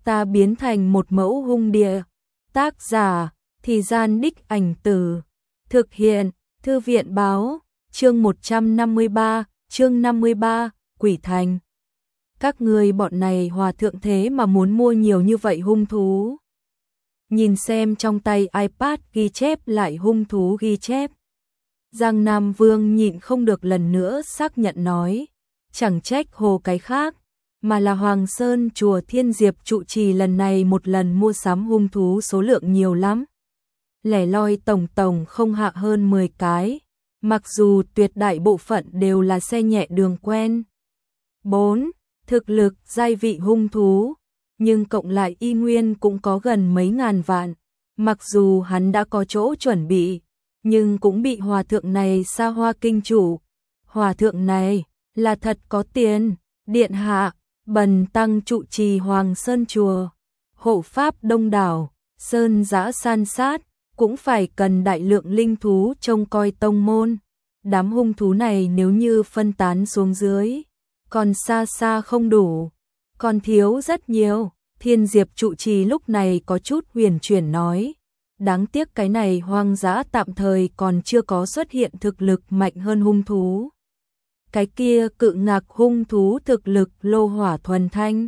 ta biến thành một mẫu hung địa. Tác giả, Thì Gian Đích Ảnh Từ. Thực hiện, Thư viện báo, chương 153, chương 53, Quỷ Thành. Các ngươi bọn này hòa thượng thế mà muốn mua nhiều như vậy hung thú. Nhìn xem trong tay iPad ghi chép lại hung thú ghi chép. Giang Nam Vương nhịn không được lần nữa xác nhận nói, chẳng trách hồ cái khác, mà là Hoàng Sơn chùa Thiên Diệp trụ trì lần này một lần mua sắm hung thú số lượng nhiều lắm. Lẻ loi tổng không hạ hơn 10 cái, mặc dù tuyệt đại bộ phận đều là xe nhẹ đường quen. 4. Thực lực giai vị hung thú, nhưng cộng lại y nguyên cũng có gần mấy ngàn vạn. Mặc dù hắn đã có chỗ chuẩn bị, nhưng cũng bị hòa thượng này xa hoa kinh chủ. Hòa thượng này là thật có tiền. Điện hạ, bần tăng trụ trì Hoàng Sơn chùa, hộ pháp đông đảo, sơn giã san sát, cũng phải cần đại lượng linh thú trông coi tông môn. Đám hung thú này nếu như phân tán xuống dưới, còn xa xa không đủ, còn thiếu rất nhiều. Thiên Diệp trụ trì lúc này có chút huyền chuyển nói, đáng tiếc cái này hoang dã tạm thời còn chưa có xuất hiện thực lực mạnh hơn hung thú. Cái kia cự ngạc hung thú thực lực lô hỏa thuần thanh.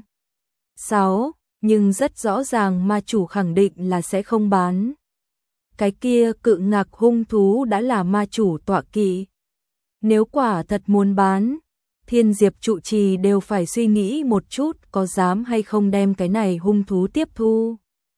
6. Nhưng rất rõ ràng ma chủ khẳng định là sẽ không bán. Cái kia cự ngạc hung thú đã là ma chủ tọa kỵ. Nếu quả thật muốn bán, Thiên Diệp trụ trì đều phải suy nghĩ một chút có dám hay không đem cái này hung thú tiếp thu.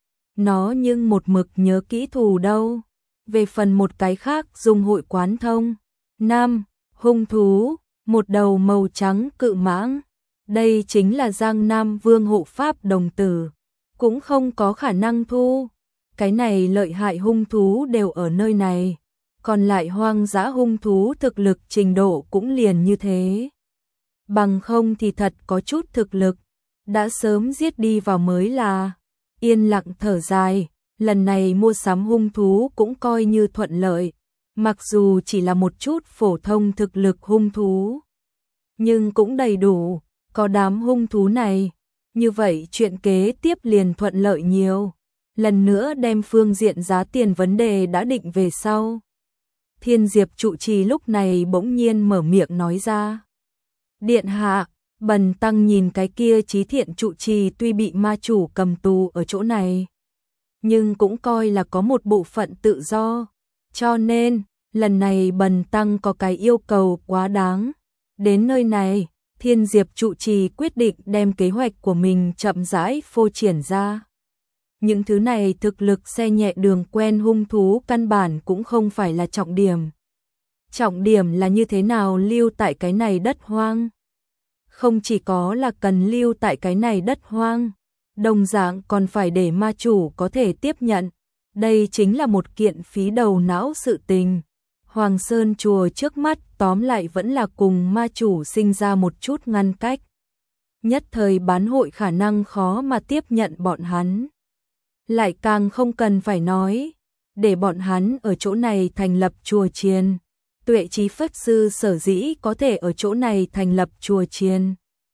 Nó nhưng một mực nhớ kỹ thù đâu. Về phần một cái khác dùng hội quán thông. 5. Hung thú, một đầu màu trắng cự mãng. Đây chính là Giang Nam Vương hộ pháp đồng tử. Cũng không có khả năng thu. Cái này lợi hại hung thú đều ở nơi này. Còn lại hoang dã hung thú thực lực trình độ cũng liền như thế. Bằng không thì thật có chút thực lực, đã sớm giết đi vào mới là. Yên lặng thở dài, lần này mua sắm hung thú cũng coi như thuận lợi, mặc dù chỉ là một chút phổ thông thực lực hung thú, nhưng cũng đầy đủ, có đám hung thú này, như vậy chuyện kế tiếp liền thuận lợi nhiều. Lần nữa đem phương diện giá tiền vấn đề đã định về sau. Thiên Diệp trụ trì lúc này bỗng nhiên mở miệng nói ra. Điện hạ, bần tăng nhìn cái kia Chí Thiện trụ trì tuy bị ma chủ cầm tù ở chỗ này, nhưng cũng coi là có một bộ phận tự do, cho nên lần này bần tăng có cái yêu cầu quá đáng. Đến nơi này, Thiên Diệp trụ trì quyết định đem kế hoạch của mình chậm rãi phô triển ra. Những thứ này thực lực xe nhẹ đường quen hung thú căn bản cũng không phải là trọng điểm. Trọng điểm là như thế nào lưu tại cái này đất hoang. Không chỉ có là cần lưu tại cái này đất hoang, đồng dạng còn phải để ma chủ có thể tiếp nhận. Đây chính là một kiện phí đầu não sự tình. Hoàng Sơn chùa trước mắt tóm lại vẫn là cùng ma chủ sinh ra một chút ngăn cách. Nhất thời bán hội khả năng khó mà tiếp nhận bọn hắn. Lại càng không cần phải nói, để bọn hắn ở chỗ này thành lập chùa chiền. Tuệ Trí Phất Sư sở dĩ có thể ở chỗ này thành lập chùa chiền,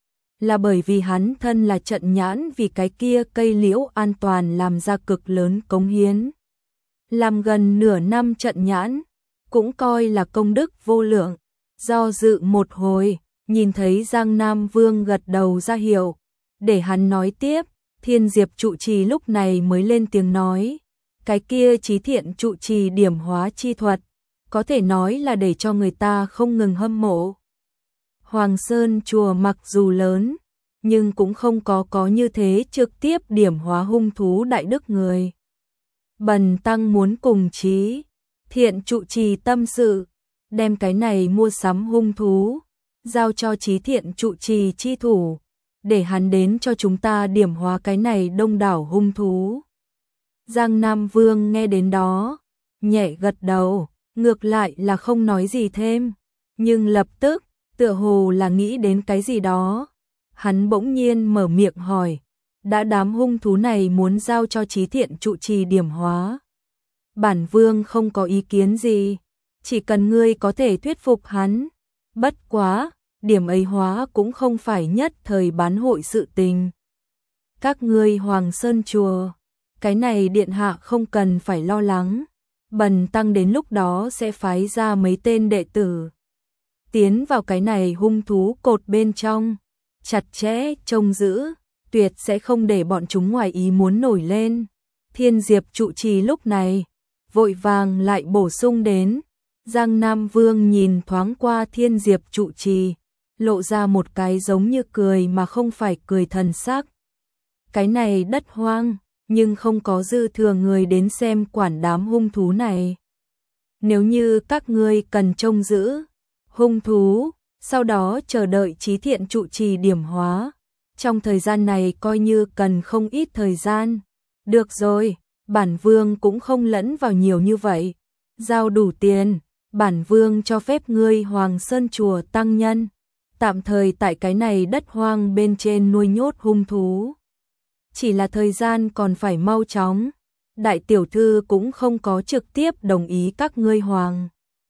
là bởi vì hắn thân là trận nhãn vì cái kia cây liễu an toàn làm ra cực lớn cống hiến. Làm gần nửa năm trận nhãn, cũng coi là công đức vô lượng. Do dự một hồi, nhìn thấy Giang Nam Vương gật đầu ra hiệu, để hắn nói tiếp. Thiên Diệp trụ trì lúc này mới lên tiếng nói, cái kia Chí Thiện trụ trì điểm hóa chi thuật, có thể nói là để cho người ta không ngừng hâm mộ. Hoàng Sơn chùa mặc dù lớn, nhưng cũng không có như thế trực tiếp điểm hóa hung thú đại đức người. Bần tăng muốn cùng Chí Thiện trụ trì tâm sự, đem cái này mua sắm hung thú, giao cho Chí Thiện trụ trì chi thủ, để hắn đến cho chúng ta điểm hóa cái này đông đảo hung thú. Giang Nam Vương nghe đến đó, nhẹ gật đầu, ngược lại là không nói gì thêm, nhưng lập tức, tựa hồ là nghĩ đến cái gì đó. Hắn bỗng nhiên mở miệng hỏi, đã đám hung thú này muốn giao cho Chí Thiện trụ trì điểm hóa. Bản Vương không có ý kiến gì, chỉ cần ngươi có thể thuyết phục hắn. Bất quá, điểm ấy hóa cũng không phải nhất thời bán hội sự tình. Các ngươi Hoàng Sơn Chùa, cái này điện hạ không cần phải lo lắng. Bần tăng đến lúc đó sẽ phái ra mấy tên đệ tử tiến vào cái này hung thú cột bên trong, chặt chẽ trông giữ, tuyệt sẽ không để bọn chúng ngoài ý muốn nổi lên. Thiên Diệp trụ trì lúc này vội vàng lại bổ sung đến. Giang Nam Vương nhìn thoáng qua Thiên Diệp trụ trì, lộ ra một cái giống như cười mà không phải cười thần sắc. Cái này đất hoang, nhưng không có dư thừa người đến xem quản đám hung thú này. Nếu như các ngươi cần trông giữ hung thú, sau đó chờ đợi Chí Thiện trụ trì điểm hóa. Trong thời gian này coi như cần không ít thời gian. Được rồi, bản vương cũng không lẫn vào nhiều như vậy. Giao đủ tiền, bản vương cho phép ngươi Hoàng Sơn Chùa tăng nhân tạm thời tại cái này đất hoang bên trên nuôi nhốt hung thú. Chỉ là thời gian còn phải mau chóng. Đại tiểu thư cũng không có trực tiếp đồng ý các ngươi Hoàng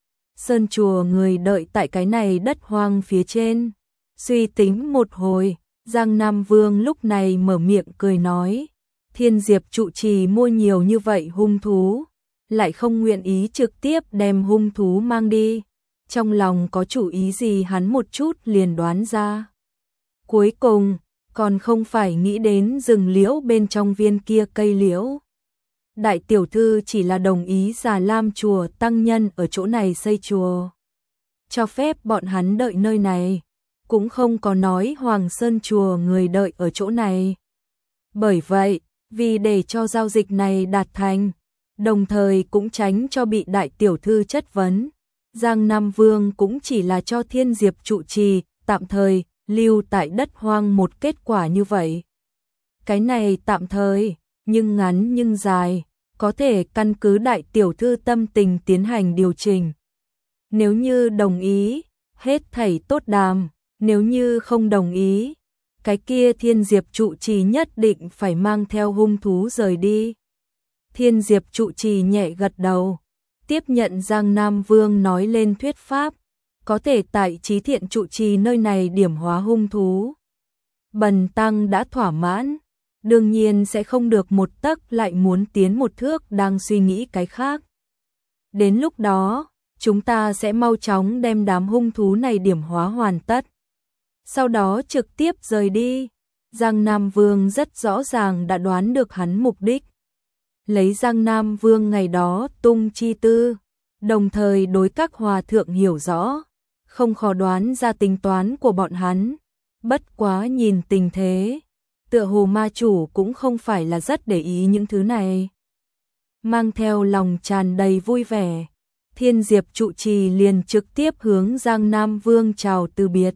Sơn Chùa người đợi tại cái này đất hoang phía trên. Suy tính một hồi, Giang Nam Vương lúc này mở miệng cười nói. Thiên Diệp trụ trì mua nhiều như vậy hung thú, lại không nguyện ý trực tiếp đem hung thú mang đi. Trong lòng có chủ ý gì hắn một chút liền đoán ra. Cuối cùng, còn không phải nghĩ đến rừng liễu bên trong viên kia cây liễu. Đại tiểu thư chỉ là đồng ý Già Lam chùa tăng nhân ở chỗ này xây chùa, cho phép bọn hắn đợi nơi này, cũng không có nói Hoàng Sơn Chùa người đợi ở chỗ này. Bởi vậy, vì để cho giao dịch này đạt thành, đồng thời cũng tránh cho bị đại tiểu thư chất vấn, Giang Nam Vương cũng chỉ là cho Thiên Diệp trụ trì tạm thời lưu tại đất hoang một kết quả như vậy. Cái này tạm thời, nhưng ngắn nhưng dài, có thể căn cứ đại tiểu thư tâm tình tiến hành điều chỉnh. Nếu như đồng ý, hết thảy tốt đàm, nếu như không đồng ý, cái kia Thiên Diệp trụ trì nhất định phải mang theo hung thú rời đi. Thiên Diệp trụ trì nhẹ gật đầu, tiếp nhận Giang Nam Vương nói lên thuyết pháp, có thể tại Chí Thiện trụ trì nơi này điểm hóa hung thú. Bần tăng đã thỏa mãn, đương nhiên sẽ không được một tấc lại muốn tiến một thước đang suy nghĩ cái khác. Đến lúc đó, chúng ta sẽ mau chóng đem đám hung thú này điểm hóa hoàn tất. Sau đó trực tiếp rời đi. Giang Nam Vương rất rõ ràng đã đoán được hắn mục đích. Lấy Giang Nam Vương ngày đó tung chi tư, đồng thời đối các hòa thượng hiểu rõ, không khó đoán ra tính toán của bọn hắn. Bất quá nhìn tình thế, tựa hồ ma chủ cũng không phải là rất để ý những thứ này. Mang theo lòng tràn đầy vui vẻ, Thiên Diệp trụ trì liền trực tiếp hướng Giang Nam Vương chào từ biệt.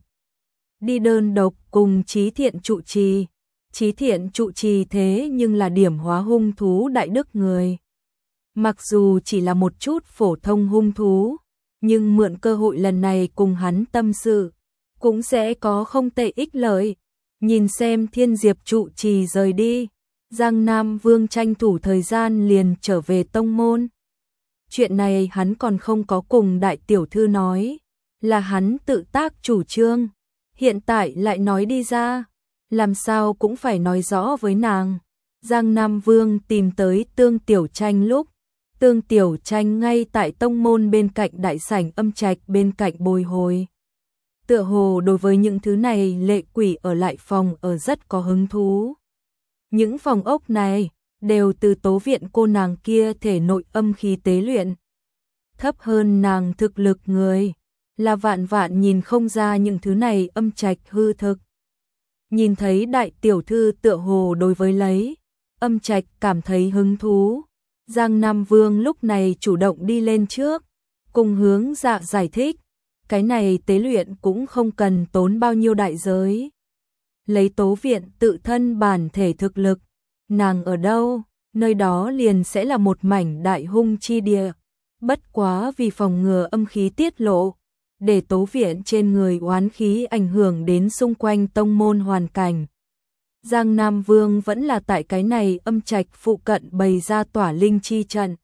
Đi đơn độc cùng Chí Thiện trụ trì. Chí Thiện trụ trì thế nhưng là điểm hóa hung thú đại đức người. Mặc dù chỉ là một chút phổ thông hung thú, nhưng mượn cơ hội lần này cùng hắn tâm sự, cũng sẽ có không tệ ích lợi. Nhìn xem Thiên Diệp trụ trì rời đi, Giang Nam Vương tranh thủ thời gian liền trở về tông môn. Chuyện này hắn còn không có cùng đại tiểu thư nói, là hắn tự tác chủ trương, hiện tại lại nói đi ra, làm sao cũng phải nói rõ với nàng. Giang Nam Vương tìm tới Tương Tiểu Tranh lúc, Tương Tiểu Tranh ngay tại tông môn bên cạnh đại sảnh âm trạch bên cạnh bồi hồi. Tựa hồ đối với những thứ này lệ quỷ ở lại phòng ở rất có hứng thú. Những phòng ốc này đều từ tố viện cô nàng kia thể nội âm khí tế luyện. Thấp hơn nàng thực lực người, là vạn vạn nhìn không ra những thứ này âm trạch hư thực. Nhìn thấy đại tiểu thư tựa hồ đối với lấy âm trạch cảm thấy hứng thú, Giang Nam Vương lúc này chủ động đi lên trước, cùng hướng dạ giải thích, cái này tế luyện cũng không cần tốn bao nhiêu đại giới. Lấy tố viện tự thân bản thể thực lực, nàng ở đâu, nơi đó liền sẽ là một mảnh đại hung chi địa. Bất quá vì phòng ngừa âm khí tiết lộ, để tố viện trên người oán khí ảnh hưởng đến xung quanh tông môn hoàn cảnh. Giang Nam Vương vẫn là tại cái này âm trạch phụ cận bày ra tỏa linh chi trận.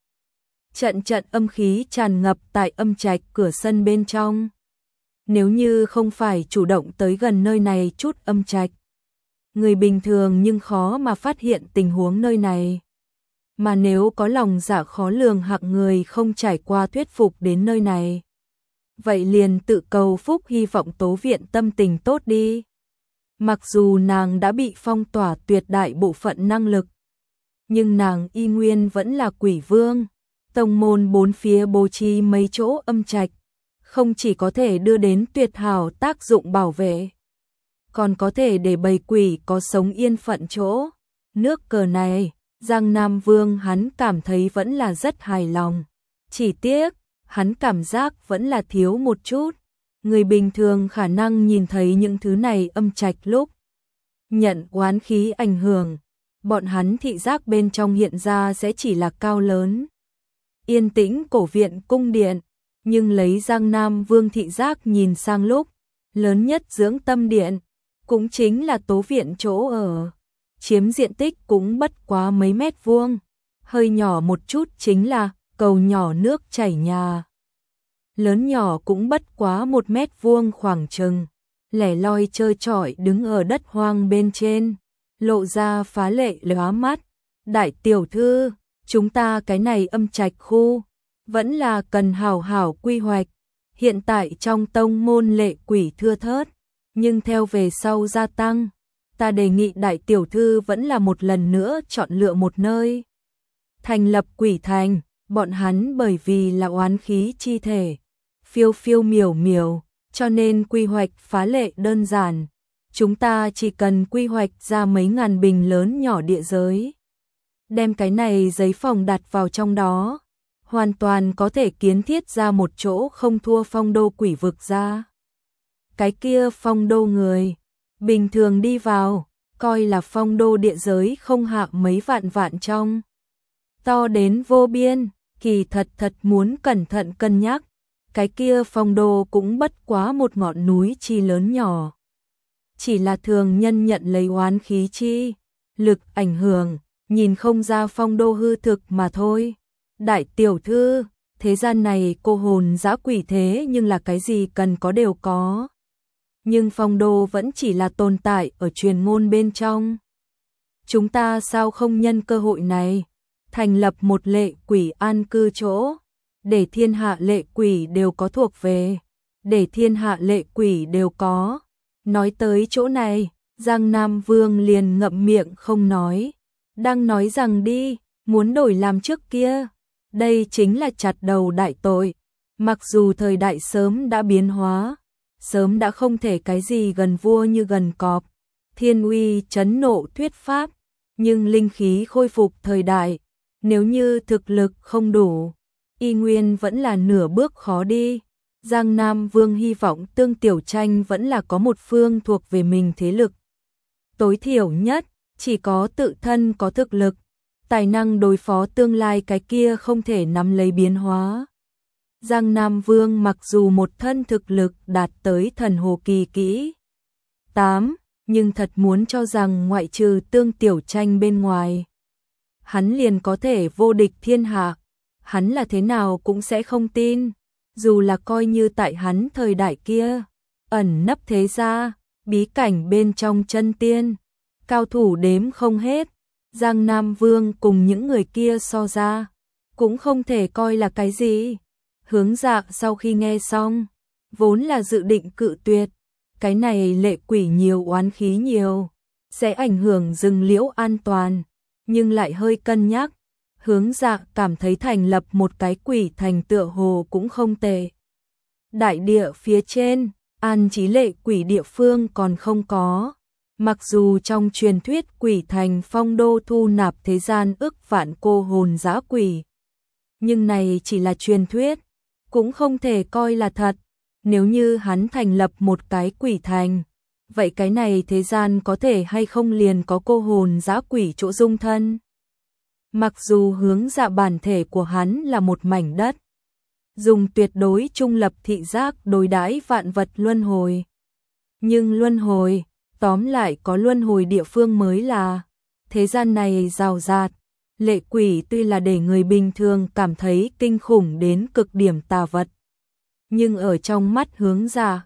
Trận âm khí tràn ngập tại âm trạch cửa sân bên trong. Nếu như không phải chủ động tới gần nơi này chút âm trạch, người bình thường nhưng khó mà phát hiện tình huống nơi này. Mà nếu có lòng dạ khó lường hạng người không trải qua thuyết phục đến nơi này, vậy liền tự cầu phúc hy vọng Tố Viện tâm tình tốt đi. Mặc dù nàng đã bị phong tỏa tuyệt đại bộ phận năng lực, nhưng nàng y nguyên vẫn là quỷ vương. Tông môn bốn phía bố trí mấy chỗ âm trạch, không chỉ có thể đưa đến tuyệt hảo tác dụng bảo vệ, còn có thể để bầy quỷ có sống yên phận chỗ. Nước cờ này, Giang Nam Vương hắn cảm thấy vẫn là rất hài lòng. Chỉ tiếc, hắn cảm giác vẫn là thiếu một chút. Người bình thường khả năng nhìn thấy những thứ này âm trạch lúc nhận oán khí ảnh hưởng, bọn hắn thị giác bên trong hiện ra sẽ chỉ là cao lớn, yên tĩnh cổ viện cung điện, nhưng lấy Giang Nam Vương thị giác nhìn sang lúc lớn nhất dưỡng tâm điện, cũng chính là Tố Viện chỗ ở, chiếm diện tích cũng bất quá mấy mét vuông, hơi nhỏ một chút chính là cầu nhỏ nước chảy nhà. Lớn nhỏ cũng bất quá 1 mét vuông khoảng chừng, lẻ loi trơ trọi đứng ở đất hoang bên trên, lộ ra phá lệ lóa mắt. Đại tiểu thư, chúng ta cái này âm trạch khu, vẫn là cần hảo hảo quy hoạch. Hiện tại trong tông môn lệ quỷ thưa thớt, nhưng theo về sau gia tăng, ta đề nghị đại tiểu thư vẫn là một lần nữa chọn lựa một nơi. Thành lập quỷ thành, bọn hắn bởi vì là oán khí chi thể, phiêu phiêu miểu miểu, cho nên quy hoạch phá lệ đơn giản. Chúng ta chỉ cần quy hoạch ra mấy ngàn bình lớn nhỏ địa giới, đem cái này giấy phòng đặt vào trong đó, hoàn toàn có thể kiến thiết ra một chỗ không thua phong đô quỷ vực ra. Cái kia phong đô người bình thường đi vào, coi là phong đô địa giới không hạ mấy vạn vạn trong. To đến vô biên, kỳ thật muốn cẩn thận cân nhắc, cái kia phong đô cũng bất quá một ngọn núi chi lớn nhỏ. Chỉ là thường nhân nhận lấy oán khí chi lực ảnh hưởng, nhìn không ra phong đô hư thực mà thôi. Đại tiểu thư, thế gian này cô hồn dã quỷ thế nhưng là cái gì cần có đều có. Nhưng phong đô vẫn chỉ là tồn tại ở truyền ngôn bên trong. Chúng ta sao không nhân cơ hội này, thành lập một lệ quỷ an cư chỗ, để thiên hạ lệ quỷ đều có thuộc về, để thiên hạ lệ quỷ đều có. Nói tới chỗ này, Giang Nam Vương liền ngậm miệng không nói, đang nói rằng đi, muốn đổi làm trước kia. Đây chính là chặt đầu đại tội. Mặc dù thời đại sớm đã biến hóa, sớm đã không thể cái gì gần vua như gần cọp, thiên uy chấn nộ thuyết pháp, nhưng linh khí khôi phục thời đại, nếu như thực lực không đủ, y nguyên vẫn là nửa bước khó đi. Giang Nam Vương hy vọng Tương Tiểu Tranh vẫn là có một phương thuộc về mình thế lực. Tối thiểu nhất, chỉ có tự thân có thực lực, tài năng đối phó tương lai cái kia không thể nắm lấy biến hóa. Giang Nam Vương mặc dù một thân thực lực đạt tới thần hồ kỳ kỹ 8, nhưng thật muốn cho rằng ngoại trừ Tương Tiểu Tranh bên ngoài, hắn liền có thể vô địch thiên hạ, hắn là thế nào cũng sẽ không tin. Dù là coi như tại hắn thời đại kia, ẩn nấp thế gia, bí cảnh bên trong chân tiên, cao thủ đếm không hết, Giang Nam Vương cùng những người kia so ra, cũng không thể coi là cái gì. Hướng Dạ sau khi nghe xong, vốn là dự định cự tuyệt, cái này lệ quỷ nhiều oán khí nhiều, sẽ ảnh hưởng rừng liễu an toàn, nhưng lại hơi cân nhắc. Hướng Dạ cảm thấy thành lập một cái quỷ thành tựa hồ cũng không tệ. Đại địa phía trên, an trí lệ quỷ địa phương còn không có. Mặc dù trong truyền thuyết quỷ thành phong đô thu nạp thế gian ức vạn cô hồn dã quỷ, nhưng này chỉ là truyền thuyết, cũng không thể coi là thật. Nếu như hắn thành lập một cái quỷ thành, vậy cái này thế gian có thể hay không liền có cô hồn dã quỷ chỗ dung thân. Mặc dù Hướng Dạ bản thể của hắn là một mảnh đất, dùng tuyệt đối trung lập thị giác đối đãi vạn vật luân hồi. Nhưng luân hồi, tóm lại có luân hồi địa phương mới là. Thế gian này rào rạt, lệ quỷ tuy là để người bình thường cảm thấy kinh khủng đến cực điểm tà vật, nhưng ở trong mắt Hướng Dạ,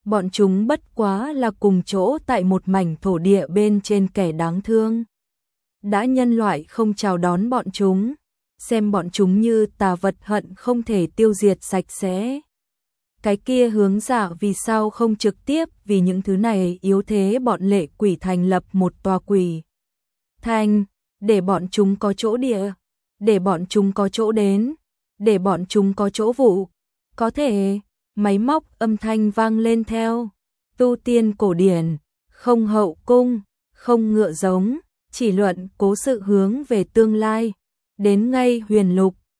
bọn chúng bất quá là cùng chỗ tại một mảnh thổ địa bên trên kẻ đáng thương. Đã nhân loại không chào đón bọn chúng, xem bọn chúng như tà vật hận không thể tiêu diệt sạch sẽ. Cái kia hướng dạ vì sao không trực tiếp vì những thứ này yếu thế bọn lệ quỷ thành lập một tòa quỷ thành, để bọn chúng có chỗ địa, để bọn chúng có chỗ đến, để bọn chúng có chỗ vụ. Có thể, máy móc âm thanh vang lên theo. Tu tiên cổ điển, không hậu cung, không ngựa giống, chỉ luận cố sự hướng về tương lai. Đến ngay huyền lục,